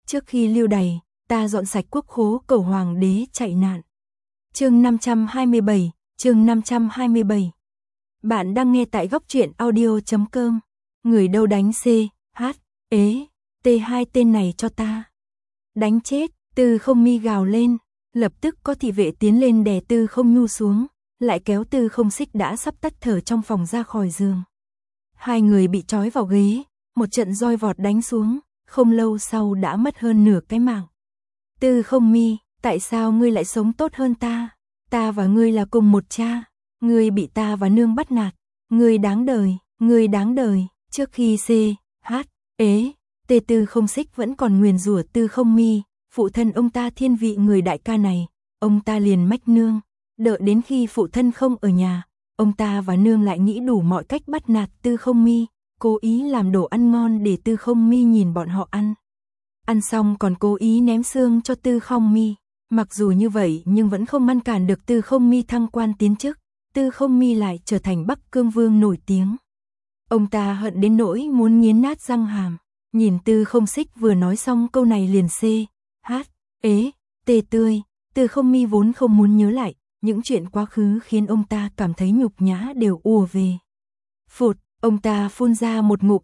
Trước khi lưu đày, ta dọn sạch quốc khố cầu hoàng đế chạy nạn. Chương 527, chương 527. Bạn đang nghe tại góc truyện audio.com. Người đâu đánh C, H, ế, T2 tên này cho ta. Đánh chết, Tư Không Mi gào lên, lập tức có thị vệ tiến lên đè Tư Không Nhu xuống, lại kéo Tư Không Xích đã sắp tắt thở trong phòng ra khỏi giường. Hai người bị trói vào ghế, một trận roi vọt đánh xuống, không lâu sau đã mất hơn nửa cái mạng. Tư Không Mi, tại sao ngươi lại sống tốt hơn ta? Ta và ngươi là cùng một cha, ngươi bị ta và nương bắt nạt, ngươi đáng đời, ngươi đáng đời. Trước khi C, H, ế, T Tư Không Xích vẫn còn nguyền rủa Tư Không Mi, phụ thân ông ta thiên vị người đại ca này, ông ta liền mách nương, đợi đến khi phụ thân không ở nhà, ông ta và nương lại nghĩ đủ mọi cách bắt nạt Tư Không Mi, cố ý làm đồ ăn ngon để Tư Không Mi nhìn bọn họ ăn. Ăn xong còn cố ý ném xương cho Tư Không Mi. Mặc dù như vậy nhưng vẫn không ngăn cản được Tư Không Mi thăng quan tiến chức, Tư Không Mi lại trở thành Bắc Cương Vương nổi tiếng. Ông ta hận đến nỗi muốn nghiến nát răng hàm, nhìn Tư Không Xích vừa nói xong câu này liền C, H, ế, T tươi, Tư Không Mi vốn không muốn nhớ lại, những chuyện quá khứ khiến ông ta cảm thấy nhục nhã đều ùa về. Phụt, ông ta phun ra một ngụm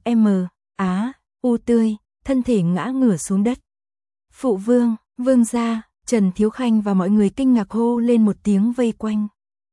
U tươi, thân thể ngã ngửa xuống đất. Phụ vương, vương gia, Trần Thiếu Khanh và mọi người kinh ngạc hô lên một tiếng vây quanh.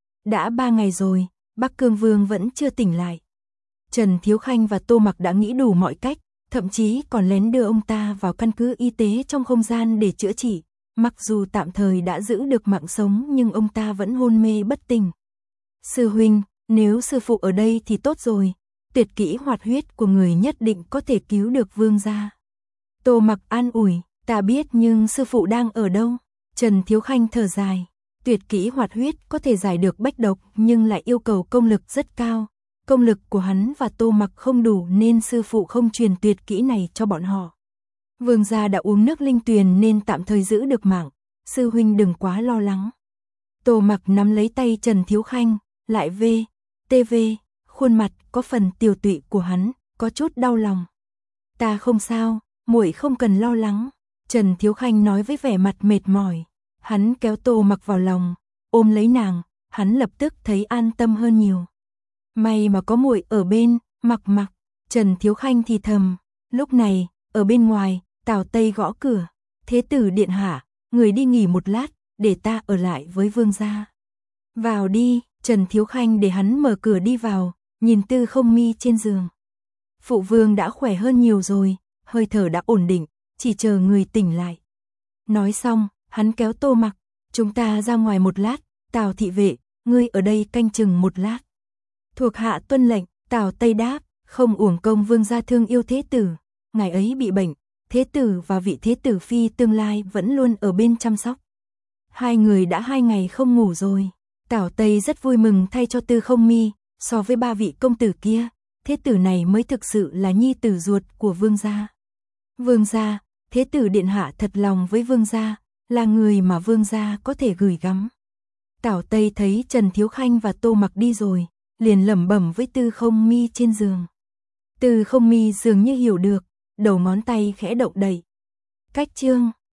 Đã 3 ngày rồi, Bắc Cương Vương vẫn chưa tỉnh lại. Trần Thiếu Khanh và Tô Mặc đã nghĩ đủ mọi cách, thậm chí còn lén đưa ông ta vào căn cứ y tế trong không gian để chữa trị. Mặc dù tạm thời đã giữ được mạng sống nhưng ông ta vẫn hôn mê bất tỉnh. Sư huynh, nếu sư phụ ở đây thì tốt rồi, tuyệt kỹ hoạt huyết của người nhất định có thể cứu được vương gia. Tô Mặc an ủi, ta biết nhưng sư phụ đang ở đâu? Trần Thiếu Khanh thở dài, tuyệt kỹ hoạt huyết có thể giải được bách độc nhưng lại yêu cầu công lực rất cao. Công lực của hắn và Tô Mặc không đủ nên sư phụ không truyền tuyệt kỹ này cho bọn họ. Vương gia đã uống nước linh tuyền nên tạm thời giữ được mạng, sư huynh đừng quá lo lắng. Tô Mặc nắm lấy tay Trần Thiếu Khanh, lại TV, khuôn mặt có phần tiều tụy của hắn, có chút đau lòng. Ta không sao, muội không cần lo lắng, Trần Thiếu Khanh nói với vẻ mặt mệt mỏi. Hắn kéo Tô Mặc vào lòng, ôm lấy nàng, hắn lập tức thấy an tâm hơn nhiều. May mà có muội ở bên, Mặc, Trần Thiếu Khanh thì thầm. Lúc này, ở bên ngoài, Tào Tây gõ cửa. Thế tử điện hạ, người đi nghỉ một lát, để ta ở lại với vương gia. Vào đi, Trần Thiếu Khanh để hắn mở cửa đi vào, nhìn Tư Không Mi trên giường. Phụ vương đã khỏe hơn nhiều rồi, hơi thở đã ổn định, chỉ chờ người tỉnh lại. Nói xong, hắn kéo Tô Mặc, chúng ta ra ngoài một lát, Tào thị vệ, ngươi ở đây canh chừng một lát. Thuộc hạ tuân lệnh, Tào Tây đáp, không uổng công vương gia thương yêu thế tử, ngài ấy bị bệnh, thế tử và vị thế tử phi tương lai vẫn luôn ở bên chăm sóc. Hai người đã 2 ngày không ngủ rồi, Tào Tây rất vui mừng thay cho Tư Không Mi, so với 3 vị công tử kia, thế tử này mới thực sự là nhi tử ruột của vương gia. Vương gia, thế tử điện hạ thật lòng với vương gia, là người mà vương gia có thể gửi gắm. Tào Tây thấy Trần Thiếu Khanh và Tô Mặc đi rồi, liền lẩm bẩm với Tư Không Mi trên giường. Tư Không Mi dường như hiểu được, đầu ngón tay khẽ động đậy. Cách chương